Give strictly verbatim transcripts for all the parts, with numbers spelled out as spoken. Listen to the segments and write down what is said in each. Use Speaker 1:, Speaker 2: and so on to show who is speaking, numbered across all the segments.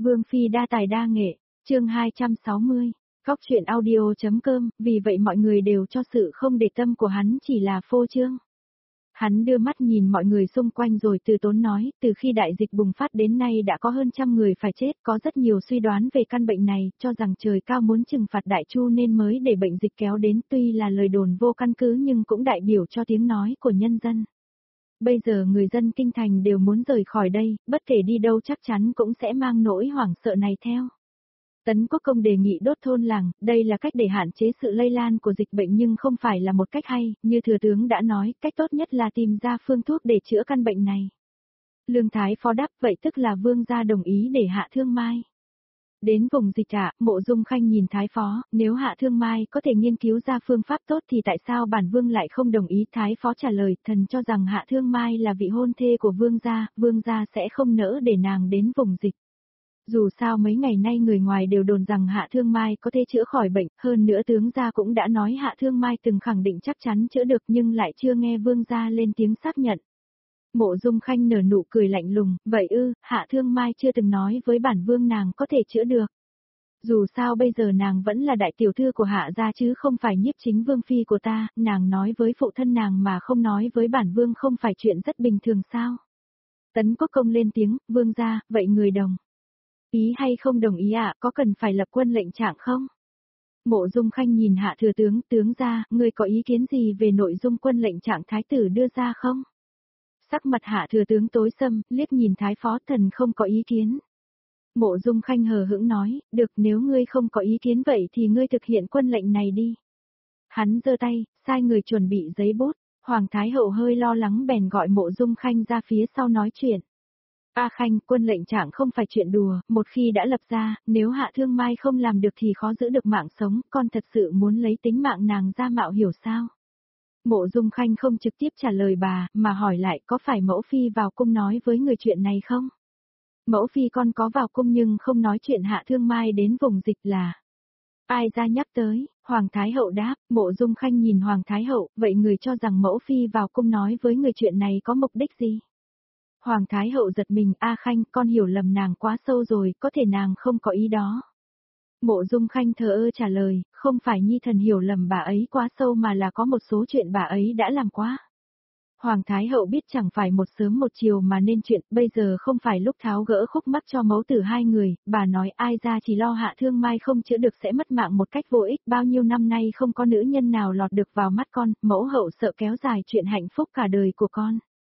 Speaker 1: Vương Phi đa tài đa nghệ, chương hai trăm sáu mươi, Cóc truyện audio.com, vì vậy mọi người đều cho sự không để tâm của hắn chỉ là phô trương. Hắn đưa mắt nhìn mọi người xung quanh rồi từ tốn nói, từ khi đại dịch bùng phát đến nay đã có hơn trăm người phải chết, có rất nhiều suy đoán về căn bệnh này, cho rằng trời cao muốn trừng phạt Đại Chu nên mới để bệnh dịch kéo đến, tuy là lời đồn vô căn cứ nhưng cũng đại biểu cho tiếng nói của nhân dân. Bây giờ người dân kinh thành đều muốn rời khỏi đây, bất kể đi đâu chắc chắn cũng sẽ mang nỗi hoảng sợ này theo. Tấn Quốc Công đề nghị đốt thôn làng, đây là cách để hạn chế sự lây lan của dịch bệnh nhưng không phải là một cách hay, như thừa tướng đã nói, cách tốt nhất là tìm ra phương thuốc để chữa căn bệnh này. Lương Thái Phó đáp, vậy tức là vương gia đồng ý để Hạ Thương Mai. Đến vùng dịch ạ, Mộ Dung Khanh nhìn Thái Phó, nếu Hạ Thương Mai có thể nghiên cứu ra phương pháp tốt thì tại sao bản vương lại không đồng ý? Thái Phó trả lời, thần cho rằng Hạ Thương Mai là vị hôn thê của vương gia, vương gia sẽ không nỡ để nàng đến vùng dịch. Dù sao mấy ngày nay người ngoài đều đồn rằng Hạ Thương Mai có thể chữa khỏi bệnh, hơn nữa tướng gia cũng đã nói Hạ Thương Mai từng khẳng định chắc chắn chữa được nhưng lại chưa nghe vương gia lên tiếng xác nhận. Mộ Dung Khanh nở nụ cười lạnh lùng, vậy ư, Hạ Thương Mai chưa từng nói với bản vương nàng có thể chữa được. Dù sao bây giờ nàng vẫn là đại tiểu thư của Hạ gia chứ không phải nhiếp chính vương phi của ta, nàng nói với phụ thân nàng mà không nói với bản vương không phải chuyện rất bình thường sao. Tấn Quốc Công lên tiếng, vương gia, vậy người đồng ý hay không đồng ý ạ, à, có cần phải lập quân lệnh trạng không? Mộ Dung Khanh nhìn Hạ thừa tướng, tướng gia, ngươi có ý kiến gì về nội dung quân lệnh trạng thái tử đưa ra không? Sắc mặt Hạ thừa tướng tối sầm, liếc nhìn Thái Phó, thần không có ý kiến. Mộ Dung Khanh hờ hững nói, được, nếu ngươi không có ý kiến vậy thì ngươi thực hiện quân lệnh này đi. Hắn giơ tay, sai người chuẩn bị giấy bút, Hoàng Thái Hậu hơi lo lắng bèn gọi Mộ Dung Khanh ra phía sau nói chuyện. A Khanh, quân lệnh trạng không phải chuyện đùa, một khi đã lập ra, nếu Hạ Thương Mai không làm được thì khó giữ được mạng sống, con thật sự muốn lấy tính mạng nàng ra mạo hiểu sao? Mộ Dung Khanh không trực tiếp trả lời bà, mà hỏi lại có phải mẫu phi vào cung nói với người chuyện này không? Mẫu phi con có vào cung nhưng không nói chuyện Hạ Thương Mai đến vùng dịch là ai ra nhắc tới? Hoàng Thái Hậu đáp. Mộ Dung Khanh nhìn Hoàng Thái Hậu, vậy người cho rằng mẫu phi vào cung nói với người chuyện này có mục đích gì? Hoàng Thái Hậu giật mình, A Khanh, con hiểu lầm nàng quá sâu rồi, có thể nàng không có ý đó. Mộ Dung Khanh thờ ơ trả lời, không phải nhi thần hiểu lầm bà ấy quá sâu mà là có một số chuyện bà ấy đã làm quá. Hoàng Thái Hậu biết chẳng phải một sớm một chiều mà nên chuyện, bây giờ không phải lúc tháo gỡ khúc mắc cho mẫu tử hai người, bà nói ai ra chỉ lo Hạ Thương Mai không chữa được sẽ mất mạng một cách vô ích, bao nhiêu năm nay không có nữ nhân nào lọt được vào mắt con, mẫu hậu sợ kéo dài chuyện hạnh phúc cả đời của con.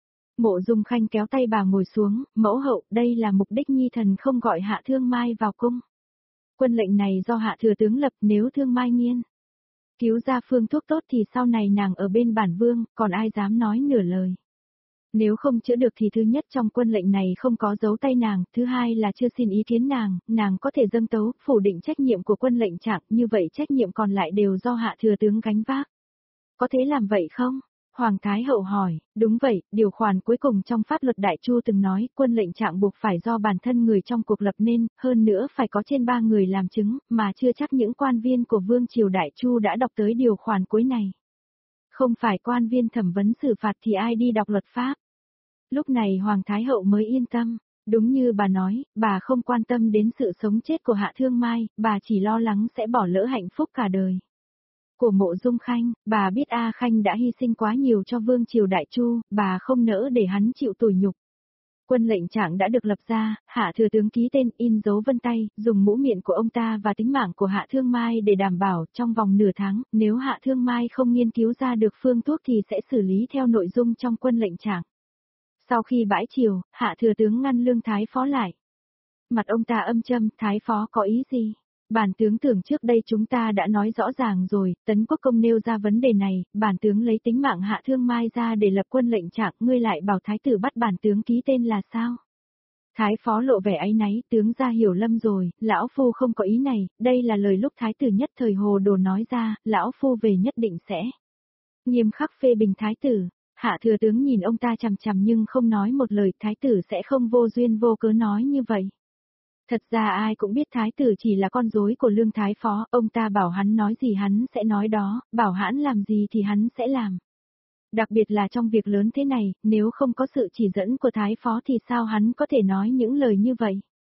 Speaker 1: Mộ Dung Khanh kéo tay bà ngồi xuống, mẫu hậu, đây là mục đích nhi thần không gọi Hạ Thương Mai vào cung. Quân lệnh này do Hạ thừa tướng lập, nếu Thương Mai nghiên cứu ra phương thuốc tốt thì sau này nàng ở bên bản vương, còn ai dám nói nửa lời. Nếu không chữa được thì thứ nhất trong quân lệnh này không có dấu tay nàng, thứ hai là chưa xin ý kiến nàng, nàng có thể dâng tấu, phủ định trách nhiệm của quân lệnh trạng, như vậy trách nhiệm còn lại đều do Hạ thừa tướng gánh vác. Có thể làm vậy không? Hoàng Thái Hậu hỏi, đúng vậy, điều khoản cuối cùng trong pháp luật Đại Chu từng nói, quân lệnh trạng buộc phải do bản thân người trong cuộc lập nên, hơn nữa phải có trên ba người làm chứng, mà chưa chắc những quan viên của Vương Triều Đại Chu đã đọc tới điều khoản cuối này. Không phải quan viên thẩm vấn xử phạt thì ai đi đọc luật pháp. Lúc này Hoàng Thái Hậu mới yên tâm, đúng như bà nói, bà không quan tâm đến sự sống chết của Hạ Thương Mai, bà chỉ lo lắng sẽ bỏ lỡ hạnh phúc cả đời. Của Mộ Dung Khanh, bà biết A Khanh đã hy sinh quá nhiều cho Vương Triều Đại Chu, bà không nỡ để hắn chịu tủi nhục. Quân lệnh trạng đã được lập ra, Hạ thừa tướng ký tên in dấu vân tay, dùng mũ miệng của ông ta và tính mạng của Hạ Thương Mai để đảm bảo trong vòng nửa tháng, nếu Hạ Thương Mai không nghiên cứu ra được phương thuốc thì sẽ xử lý theo nội dung trong quân lệnh trạng. Sau khi bãi triều, Hạ thừa tướng ngăn Lương Thái Phó lại. Mặt ông ta âm châm, Thái Phó có ý gì? Bản tướng tưởng trước đây chúng ta đã nói rõ ràng rồi, Tấn Quốc Công nêu ra vấn đề này, bản tướng lấy tính mạng Hạ Thương Mai ra để lập quân lệnh trạng, ngươi lại bảo thái tử bắt bản tướng ký tên là sao? Thái Phó lộ vẻ áy náy, tướng gia hiểu lầm rồi, lão phu không có ý này, đây là lời lúc thái tử nhất thời hồ đồ nói ra, lão phu về nhất định sẽ nghiêm khắc phê bình thái tử. Hạ thừa tướng nhìn ông ta chằm chằm nhưng không nói một lời, thái tử sẽ không vô duyên vô cớ nói như vậy. Thật ra ai cũng biết thái tử chỉ là con rối của Lương Thái Phó, ông ta bảo hắn nói gì hắn sẽ nói đó, bảo hắn làm gì thì hắn sẽ làm. Đặc biệt là trong việc lớn thế này, nếu không có sự chỉ dẫn của Thái Phó thì sao hắn có thể nói những lời như vậy.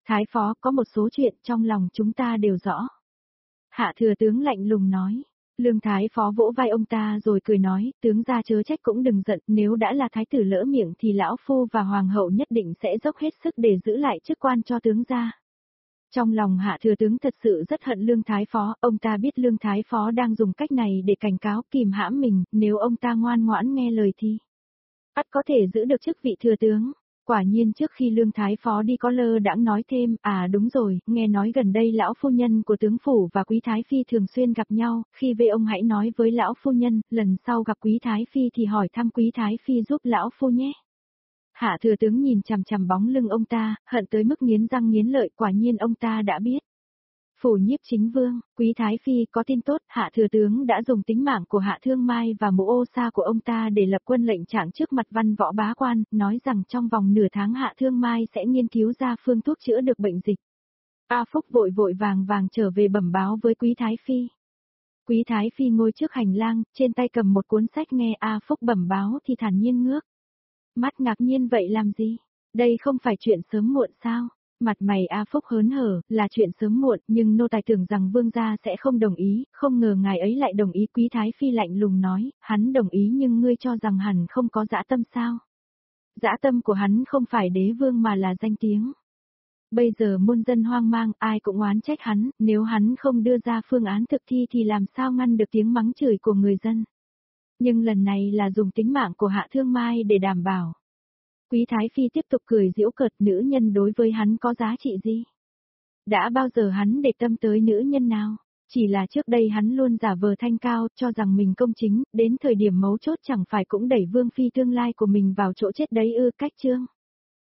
Speaker 1: Thái phó có một số chuyện trong lòng chúng ta đều rõ. Hạ thừa tướng lạnh lùng nói. Lương Thái phó vỗ vai ông ta rồi cười nói, tướng gia chớ trách cũng đừng giận, nếu đã là thái tử lỡ miệng thì lão phu và hoàng hậu nhất định sẽ dốc hết sức để giữ lại chức quan cho tướng gia. Trong lòng hạ thừa tướng thật sự rất hận Lương Thái phó, ông ta biết Lương Thái phó đang dùng cách này để cảnh cáo kìm hãm mình, nếu ông ta ngoan ngoãn nghe lời thì ắt có thể giữ được chức vị thừa tướng. Quả nhiên trước khi Lương Thái phó đi có lơ đãng nói thêm, à đúng rồi, nghe nói gần đây lão phu nhân của tướng phủ và quý thái phi thường xuyên gặp nhau, khi về ông hãy nói với lão phu nhân, lần sau gặp quý thái phi thì hỏi thăm quý thái phi giúp lão phu nhé. Hạ thừa tướng nhìn chằm chằm bóng lưng ông ta, hận tới mức nghiến răng nghiến lợi, quả nhiên ông ta đã biết. Phủ Nhiếp Chính Vương, quý thái phi có tin tốt, hạ thừa tướng đã dùng tính mạng của Hạ Thương Mai và mũ ô sa của ông ta để lập quân lệnh trạng trước mặt văn võ bá quan, nói rằng trong vòng nửa tháng Hạ Thương Mai sẽ nghiên cứu ra phương thuốc chữa được bệnh dịch. A Phúc vội vội vàng vàng trở về bẩm báo với quý thái phi. Quý thái phi ngồi trước hành lang, trên tay cầm một cuốn sách, nghe A Phúc bẩm báo thì thản nhiên ngước mắt ngạc nhiên, vậy làm gì? Đây không phải chuyện sớm muộn sao? Mặt mày A Phúc hớn hở, là chuyện sớm muộn, nhưng nô tài tưởng rằng vương gia sẽ không đồng ý, không ngờ ngài ấy lại đồng ý. Quý thái phi lạnh lùng nói, hắn đồng ý nhưng ngươi cho rằng hắn không có dã tâm sao? Dã tâm của hắn không phải đế vương mà là danh tiếng. Bây giờ muôn dân hoang mang, ai cũng oán trách hắn, nếu hắn không đưa ra phương án thực thi thì làm sao ngăn được tiếng mắng chửi của người dân. Nhưng lần này là dùng tính mạng của Hạ Thương Mai để đảm bảo. Quý thái phi tiếp tục cười giễu cợt, nữ nhân đối với hắn có giá trị gì? Đã bao giờ hắn để tâm tới nữ nhân nào? Chỉ là trước đây hắn luôn giả vờ thanh cao, cho rằng mình công chính, đến thời điểm mấu chốt chẳng phải cũng đẩy vương phi tương lai của mình vào chỗ chết đấy ư? Cách chương